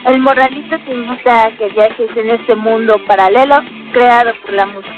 El Morralito te invita a que viajes en este mundo paralelo creado por la música.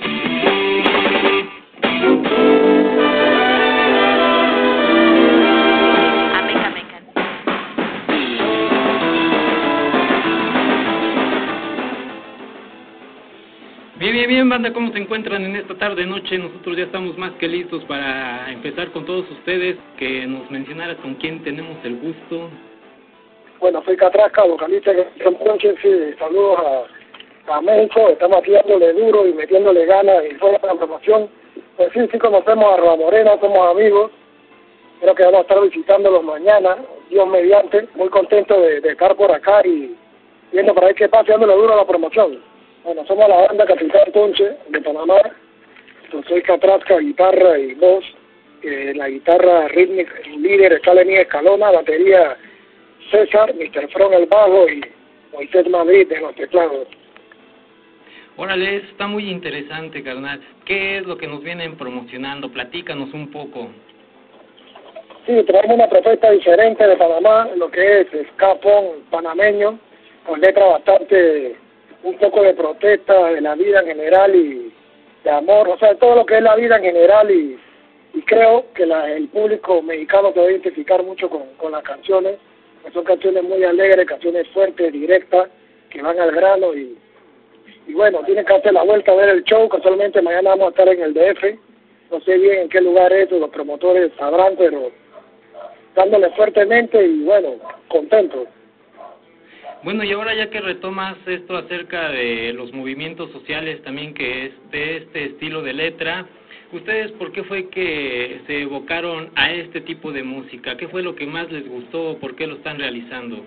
Bien, banda, ¿cómo se encuentran en esta tarde-noche? Nosotros ya estamos más que listos para empezar con todos ustedes. Que nos mencionaras con quién tenemos el gusto. Bueno, soy Catrasca, vocalista de Ponche, sí, saludos a México, estamos aquí dándole duro y metiéndole ganas y toda la promoción. Pues sí conocemos a Roba Morena, somos amigos, creo que vamos a estar visitándolos mañana, Dios mediante, muy contento de estar por acá y viendo para ver qué pasa, dándole duro a la promoción. Bueno, somos la banda Capitán Ponche de Panamá, entonces soy Catrasca, guitarra y voz, la guitarra rítmica, el líder está Lenny Escalona, batería César, Mr. From el bajo y Moisés Madrid de los teclados. Órale, eso está muy interesante, carnal. ¿Qué es lo que nos vienen promocionando? Platícanos un poco. Sí, traemos una propuesta diferente de Panamá, lo que es ska punk panameño, con letras bastante, un poco de protesta de la vida en general y de amor, o sea, todo lo que es la vida en general y creo que el público mexicano se va a identificar mucho con las canciones. Son canciones muy alegres, canciones fuertes, directas, que van al grano y bueno, tienen que hacer la vuelta a ver el show. Casualmente mañana vamos a estar en el DF, no sé bien en qué lugar es, los promotores sabrán, pero dándole fuertemente y bueno, contentos. Bueno, y ahora ya que retomas esto acerca de los movimientos sociales también, que es de este estilo de letra, ¿ustedes por qué fue que se evocaron a este tipo de música? ¿Qué fue lo que más les gustó? ¿Por qué lo están realizando?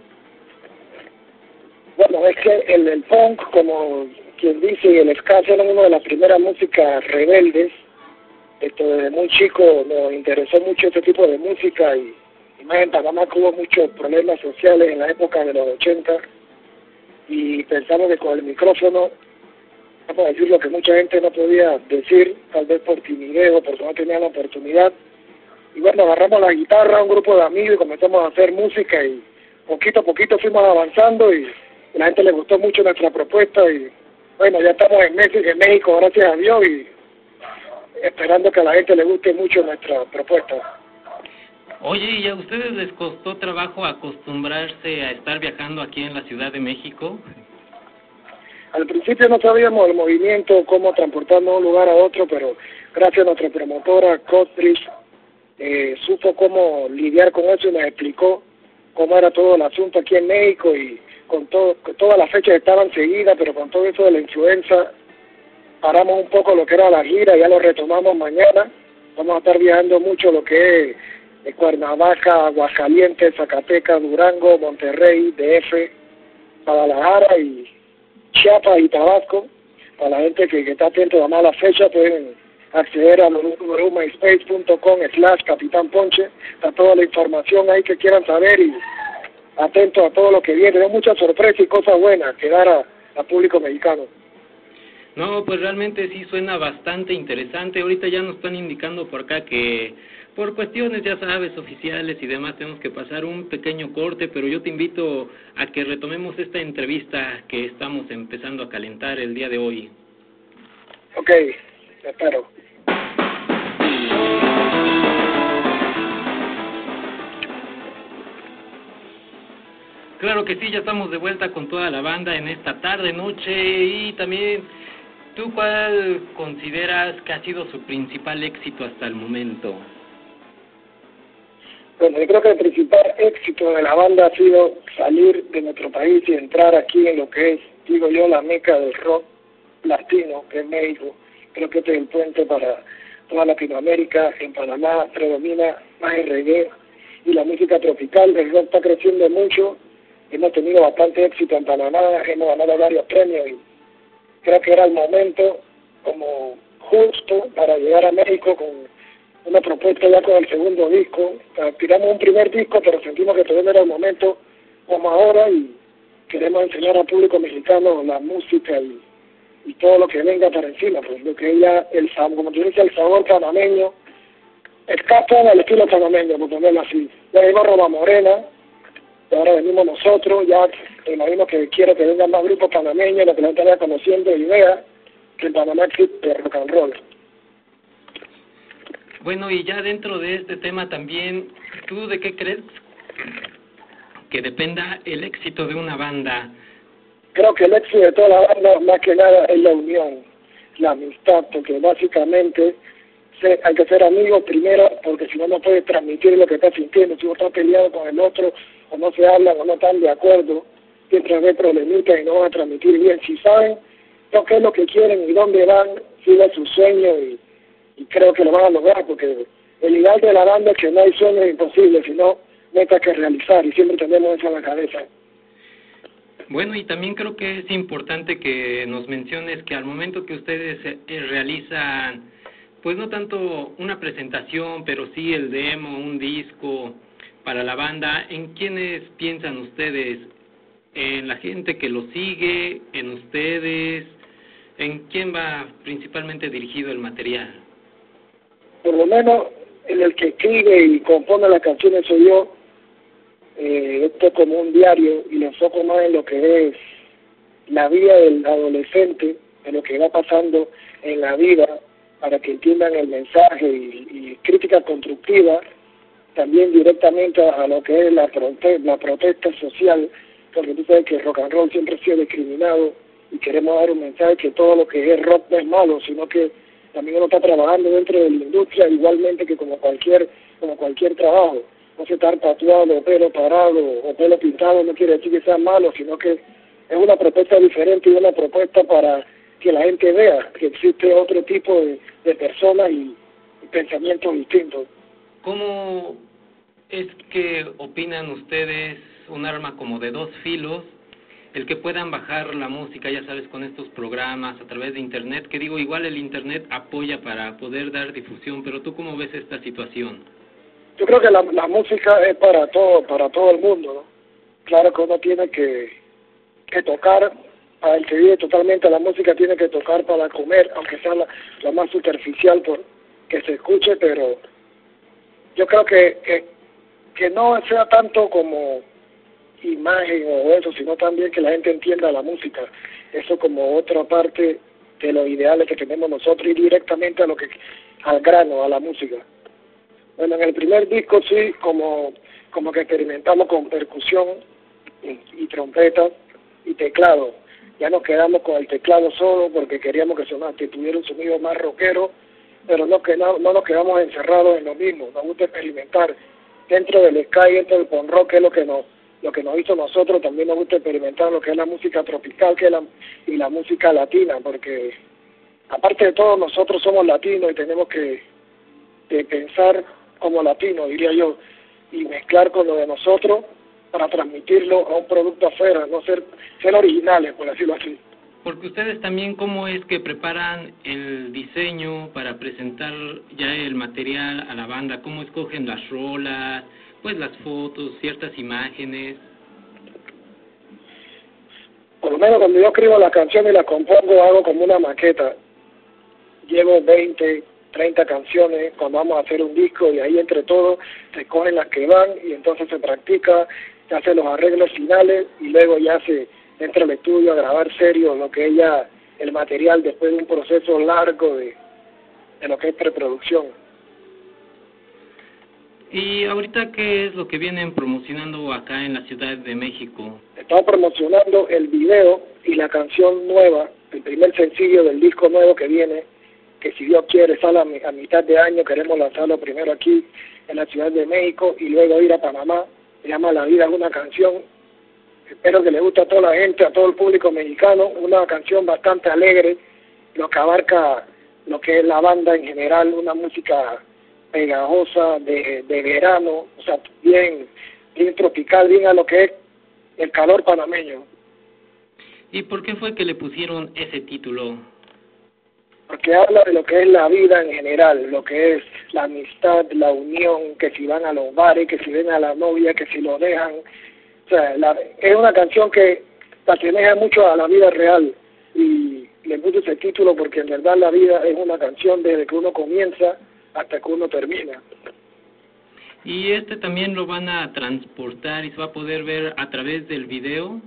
Bueno, es que el punk, como quien dice, y el ska eran una de las primeras músicas rebeldes. Desde muy chico nos interesó mucho este tipo de música y más en Panamá que hubo muchos problemas sociales en la época de los 80 y pensamos que con el micrófono vamos a decir lo que mucha gente no podía decir, tal vez por timidez o porque no tenía la oportunidad. Y bueno, agarramos la guitarra, un grupo de amigos y comenzamos a hacer música y poquito a poquito fuimos avanzando y a la gente le gustó mucho nuestra propuesta y bueno, ya estamos en México, gracias a Dios y esperando que a la gente le guste mucho nuestra propuesta. Oye, ¿y a ustedes les costó trabajo acostumbrarse a estar viajando aquí en la Ciudad de México? Al principio no sabíamos el movimiento, cómo transportarnos de un lugar a otro, pero gracias a nuestra promotora, Cotridge, supo cómo lidiar con eso y nos explicó cómo era todo el asunto aquí en México y con todas las fechas estaban seguidas, pero con todo eso de la influenza paramos un poco lo que era la gira, ya lo retomamos mañana. Vamos a estar viajando mucho lo que es Cuernavaca, Aguascalientes, Zacatecas, Durango, Monterrey, DF, Guadalajara y Chiapas y Tabasco. Para la gente que está atento a la fecha pueden acceder a myspace.com/Capitán Ponche. Está toda la información ahí que quieran saber y atento a todo lo que viene. Hay muchas sorpresas y cosas buenas que dar al público mexicano. No, pues realmente sí suena bastante interesante. Ahorita ya nos están indicando por acá que por cuestiones, ya sabes, oficiales y demás, tenemos que pasar un pequeño corte, pero yo te invito a que retomemos esta entrevista que estamos empezando a calentar el día de hoy. Ok, espero. Claro que sí, ya estamos de vuelta con toda la banda en esta tarde, noche, y también, ¿tú cuál consideras que ha sido su principal éxito hasta el momento? Bueno, yo creo que el principal éxito de la banda ha sido salir de nuestro país y entrar aquí en lo que es, digo yo, la meca del rock latino, que es México. Creo que este es el puente para toda Latinoamérica. En Panamá predomina más el reggae y la música tropical. El rock está creciendo mucho. Hemos tenido bastante éxito en Panamá, hemos ganado varios premios y creo que era el momento como justo para llegar a México con una propuesta ya con el segundo disco. Tiramos un primer disco, pero sentimos que todavía era el momento como ahora y queremos enseñar al público mexicano la música y todo lo que venga para encima, pues lo que ella, el sabor, como tú dices, el sabor panameño, escapa al estilo panameño, por ponerlo así. Ya llegó Roba Morena, y ahora venimos nosotros, ya me imagino que quiero que vengan más grupos panameños, lo que la gente vaya conociendo y vea que en Panamá existe rock and roll. Bueno, y ya dentro de este tema también, ¿tú de qué crees que dependa el éxito de una banda? Creo que el éxito de toda la banda, más que nada, es la unión, la amistad, porque básicamente hay que ser amigos primero, porque si no, no puedes transmitir lo que estás sintiendo. Si uno está peleado con el otro, o no se hablan, o no están de acuerdo, siempre hay problemitas y no van a transmitir bien. Si saben qué es lo que quieren y dónde van, sigan sus sueños y creo que lo van a lograr, porque el ideal de la banda es que no hay sueños imposibles, sino metas que realizar, y siempre tenemos eso en la cabeza. Bueno, y también creo que es importante que nos menciones que al momento que ustedes realizan, pues no tanto una presentación, pero sí el demo, un disco para la banda, ¿en quiénes piensan ustedes? ¿En la gente que lo sigue? ¿En ustedes? ¿En quién va principalmente dirigido el material? Por lo menos en el que escribe y compone las canciones soy yo. Esto es como un diario y lo enfoco más en lo que es la vida del adolescente, en lo que va pasando en la vida, para que entiendan el mensaje y crítica constructiva, también directamente a lo que es la protesta social, porque tú sabes que el rock and roll siempre ha sido discriminado y queremos dar un mensaje que todo lo que es rock no es malo, sino que también uno está trabajando dentro de la industria igualmente que como cualquier trabajo. No se estar tatuado o pelo parado o pelo pintado no quiere decir que sea malo, sino que es una propuesta diferente y una propuesta para que la gente vea que existe otro tipo de personas y pensamientos distintos. ¿Cómo es que opinan ustedes un arma como de dos filos, el que puedan bajar la música, ya sabes, con estos programas a través de internet, que digo, igual el internet apoya para poder dar difusión, pero tú cómo ves esta situación? Yo creo que la música es para todo el mundo, ¿no? Claro que uno tiene que tocar, para el que vive totalmente la música tiene que tocar para comer, aunque sea la más superficial por que se escuche, pero yo creo que no sea tanto como imagen o eso, sino también que la gente entienda la música. Eso como otra parte de los ideales que tenemos nosotros, y directamente al grano, a la música. Bueno, en el primer disco sí, como que experimentamos con percusión y trompeta y teclado. Ya nos quedamos con el teclado solo porque queríamos que tuviera un sonido más rockero, pero no nos quedamos encerrados en lo mismo. Nos gusta experimentar dentro del ska y dentro del punk rock, que es lo que nos hizo nosotros. También nos gusta experimentar lo que es la música tropical y la música latina, porque aparte de todo nosotros somos latinos y tenemos que pensar como latino, diría yo, y mezclar con lo de nosotros para transmitirlo a un producto afuera, no ser originales, por decirlo así. Porque ustedes también, ¿cómo es que preparan el diseño para presentar ya el material a la banda? ¿Cómo escogen las rolas, pues las fotos, ciertas imágenes? Por lo menos cuando yo escribo la canción y la compongo, hago como una maqueta. Llevo 20, 30 canciones cuando vamos a hacer un disco, y ahí entre todos se cogen las que van y entonces se practica, se hacen los arreglos finales y luego ya se entra al estudio a grabar serio lo que es ya el material después de un proceso largo de lo que es preproducción. ¿Y ahorita qué es lo que vienen promocionando acá en la Ciudad de México? Estamos promocionando el video y la canción nueva, el primer sencillo del disco nuevo que viene, que si Dios quiere sale a mitad de año. Queremos lanzarlo primero aquí en la Ciudad de México y luego ir a Panamá. Se llama La Vida es una canción. Espero que le guste a toda la gente, a todo el público mexicano. Una canción bastante alegre, lo que abarca lo que es la banda en general, una música pegajosa de verano, o sea, bien tropical, bien a lo que es el calor panameño. ¿Y por qué fue que le pusieron ese título? Porque habla de lo que es la vida en general, lo que es la amistad, la unión, que si van a los bares, que si ven a la novia, que si lo dejan. O sea, es una canción que pertenece mucho a la vida real, y le puse ese título porque en verdad la vida es una canción desde que uno comienza hasta que uno termina. ¿Y este también lo van a transportar y se va a poder ver a través del video?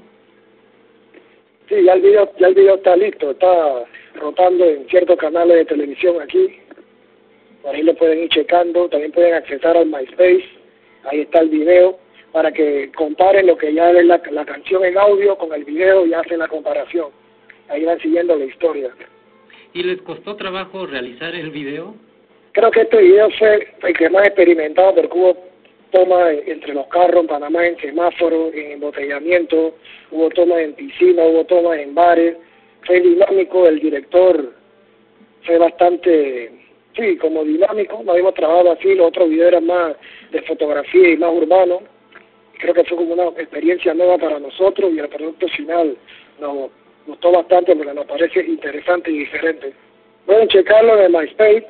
Sí, ya el video está listo, está rotando en ciertos canales de televisión aquí. Por ahí lo pueden ir checando, también pueden accesar al MySpace, ahí está el video, para que comparen lo que ya es la canción en audio con el video y hacen la comparación. Ahí van siguiendo la historia. ¿Y les costó trabajo realizar el video? Creo que este video fue el que más experimentado porque hubo tomas entre los carros en Panamá, en semáforos, en embotellamiento, hubo tomas en piscina, hubo tomas en bares. Fue dinámico, el director fue bastante, sí, como dinámico, no habíamos trabajado así, los otros videos eran más de fotografía y más urbano. Creo que fue como una experiencia nueva para nosotros y el producto final nos gustó bastante porque nos parece interesante y diferente. Pueden checarlo en MySpace,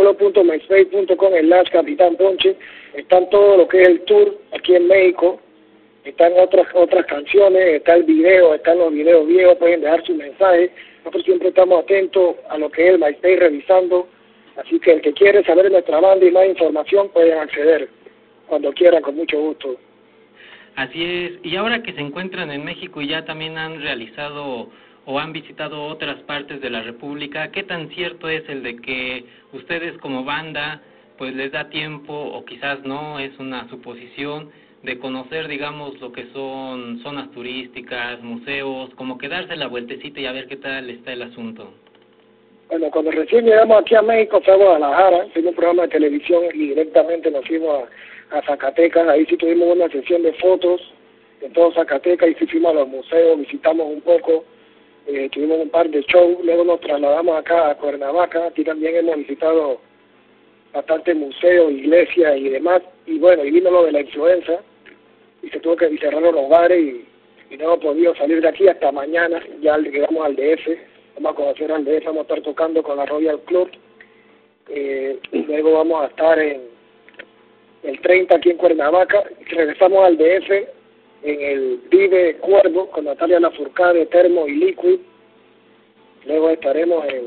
www.myspace.com/Capitán Ponche. Están todo lo que es el tour aquí en México, están otras canciones, está el video, están los videos viejos, pueden dejar su mensaje. Nosotros siempre estamos atentos a lo que es el MySpace revisando, así que el que quiere saber de nuestra banda y más información pueden acceder cuando quieran, con mucho gusto. Así es, y ahora que se encuentran en México y ya también han realizado o han visitado otras partes de la República, ¿qué tan cierto es el de que ustedes como banda pues les da tiempo, o quizás no, es una suposición, de conocer, digamos, lo que son zonas turísticas, museos, como que darse la vueltecita y a ver qué tal está el asunto? Bueno, cuando recién llegamos aquí a México fue a Guadalajara, hicimos un programa de televisión y directamente nos fuimos a Zacatecas. Ahí sí tuvimos una sesión de fotos de todo Zacatecas y sí fuimos a los museos, visitamos un poco, tuvimos un par de shows, luego nos trasladamos acá a Cuernavaca. Aquí también hemos visitado bastante museos, iglesias y demás, y bueno, y vino lo de la influenza y se tuvo que cerrar los hogares y no hemos podido salir de aquí hasta mañana. Ya llegamos al DF, vamos a conocer al DF, vamos a estar tocando con la Royal Club, luego vamos a estar en el 30 aquí en Cuernavaca, regresamos al DF en el Vive Cuervo con Natalia Lafourcade, Termo y Liquid. Luego estaremos en,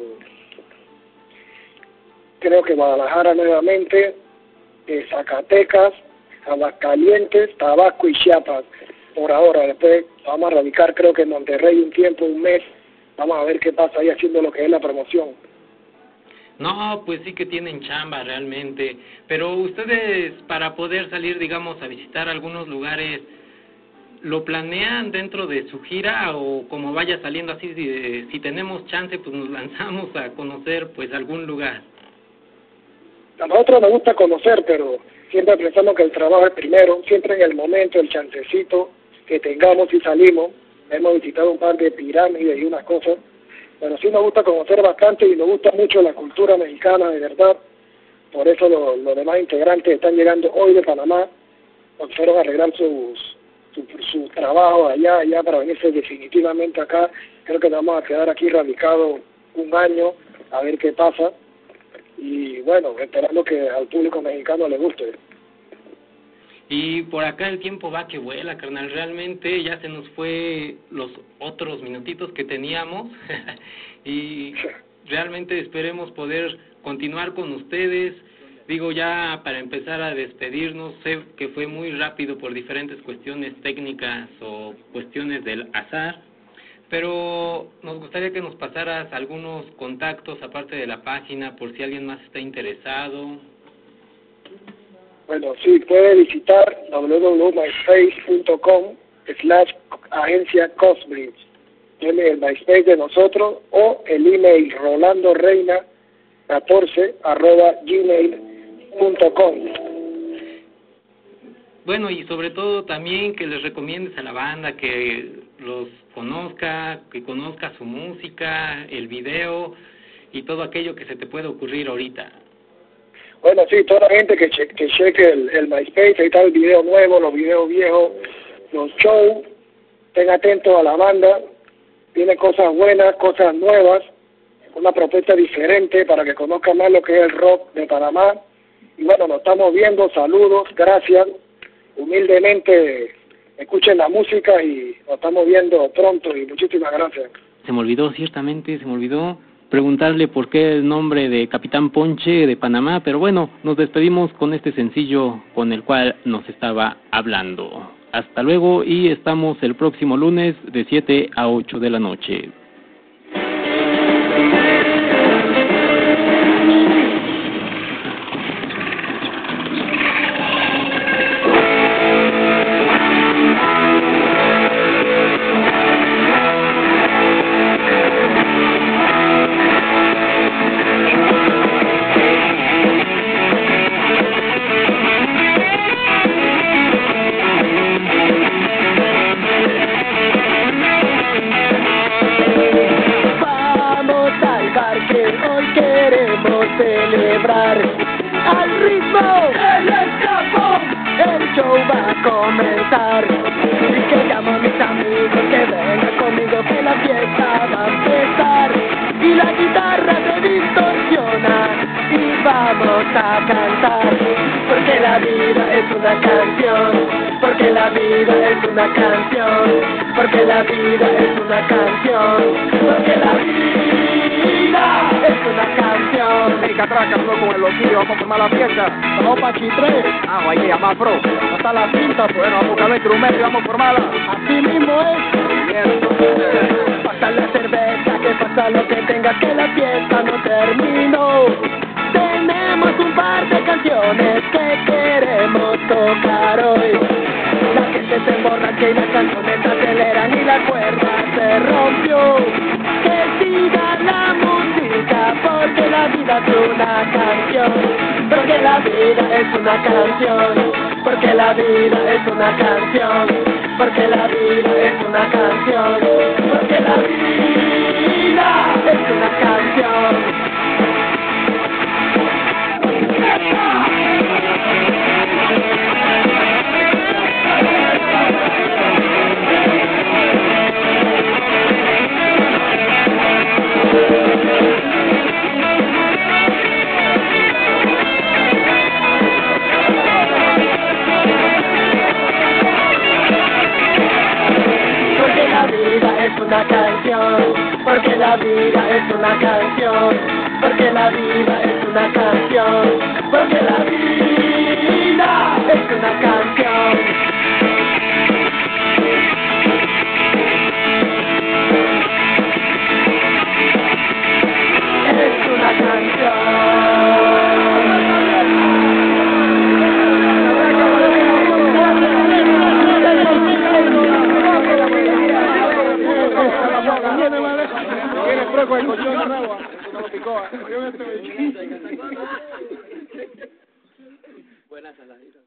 creo que Guadalajara nuevamente, Zacatecas, Aguascalientes, Tabasco y Chiapas por ahora. Después vamos a radicar creo que en Monterrey un tiempo, un mes. Vamos a ver qué pasa ahí haciendo lo que es la promoción. No, pues sí que tienen chamba realmente, pero ustedes para poder salir, digamos, a visitar algunos lugares, ¿lo planean dentro de su gira o como vaya saliendo así, si tenemos chance, pues nos lanzamos a conocer pues algún lugar? A nosotros nos gusta conocer, pero siempre pensamos que el trabajo es primero, siempre en el momento, el chancecito que tengamos y salimos. Hemos visitado un par de pirámides y unas cosas, pero sí nos gusta conocer bastante y nos gusta mucho la cultura mexicana, de verdad. Por eso los demás integrantes están llegando hoy de Panamá, porque fueron a arreglar su trabajo allá para venirse definitivamente acá. Creo que nos vamos a quedar aquí radicados un año a ver qué pasa y bueno, esperando que al público mexicano le guste. Y por acá el tiempo va que vuela, carnal, realmente ya se nos fue los otros minutitos que teníamos y realmente esperemos poder continuar con ustedes. Digo, ya para empezar a despedirnos, sé que fue muy rápido por diferentes cuestiones técnicas o cuestiones del azar, pero nos gustaría que nos pasaras algunos contactos aparte de la página por si alguien más está interesado. Bueno, sí, puede visitar www.myspace.com/agencia Cosbridge. Tiene el MySpace de nosotros o el email rolandoreina14@gmail.com. Bueno, y sobre todo también que les recomiendes a la banda que los conozca, que conozca su música, el video y todo aquello que se te pueda ocurrir ahorita. Bueno, sí, toda la gente que cheque el MySpace, ahí está el video nuevo, los videos viejos, los shows, estén atentos a la banda, tiene cosas buenas, cosas nuevas, una propuesta diferente para que conozcan más lo que es el rock de Panamá. Y bueno, nos estamos viendo, saludos, gracias, humildemente escuchen la música y nos estamos viendo pronto y muchísimas gracias. Se me olvidó, ciertamente, se me olvidó. preguntarle por qué el nombre de Capitán Ponche de Panamá, pero bueno, nos despedimos con este sencillo con el cual nos estaba hablando. Hasta luego y estamos el próximo lunes de 7 a 8 de la noche. Al ritmo del escapo, el show va a comenzar. Y que llamo a mis amigos que vengan conmigo, que la fiesta va a empezar. Y la guitarra se distorsiona y vamos a cantar. Porque la vida es una canción, porque la vida es una canción, porque la vida es una canción, porque la vida es una canción. Hey, Catraca, habló con el loquillo, vamos a formar la fiesta. Vamos pa' Chitré. Hay que llamar pro. Hasta la cinta, pues. Bueno, vamos a buscar el instrumento y vamos a formarla. Así mismo es. Pasa la cerveza, que pasa lo que tenga, que la fiesta no terminó. Tenemos un par de canciones que queremos tocar hoy. La gente se emborracha y las canciones se aceleran y la cuerda se rompió. Que siga la música porque la vida es una canción. Porque la vida es una canción. Porque la vida es una canción. Porque la vida es una canción. Porque la vida es una canción. Porque la vida es una canción, porque la vida es una canción, porque la vida es una canción, porque la vida es una canción. Es una canción. Con el colchón de agua, no lo picó. Buenas saladitas.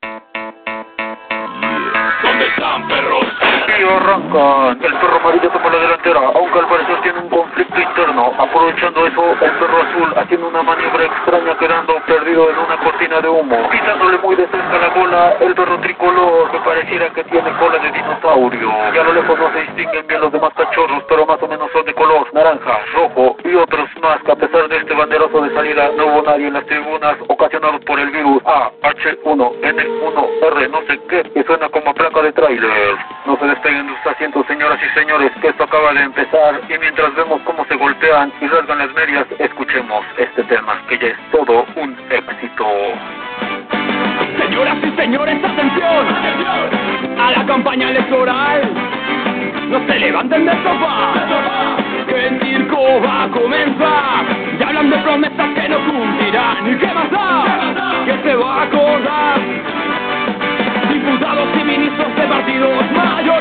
¿Dónde están, perros? Y arrancan. El perro amarillo toma la delantera, aunque al parecer tiene un conflicto interno. Aprovechando eso, el perro azul haciendo una maniobra extraña, quedando perdido en una cortina de humo. Pisándole muy de cerca la cola, el perro tricolor, que pareciera que tiene cola de dinosaurio. Y a lo lejos no se distinguen bien los demás cachorros, pero más o menos son de color naranja, rojo y otros más, que a pesar de este banderazo de salida, no hubo nadie en las tribunas ocasionados por el virus AH1N1R, no sé qué, que suena como placa de tráiler. No se despeguen de sus asientos, señoras y señores, que esto acaba de empezar, y mientras vemos cómo se golpean y rasgan las medias, escuchemos este tema, que ya es todo un éxito. Señoras y señores, atención a la campaña electoral. No se levanten del sofá, que el circo va a comenzar. Ya hablan de promesas que no cumplirán. ¿Y qué más da? Que se va a acordar. Diputados y ministros de partidos mayores.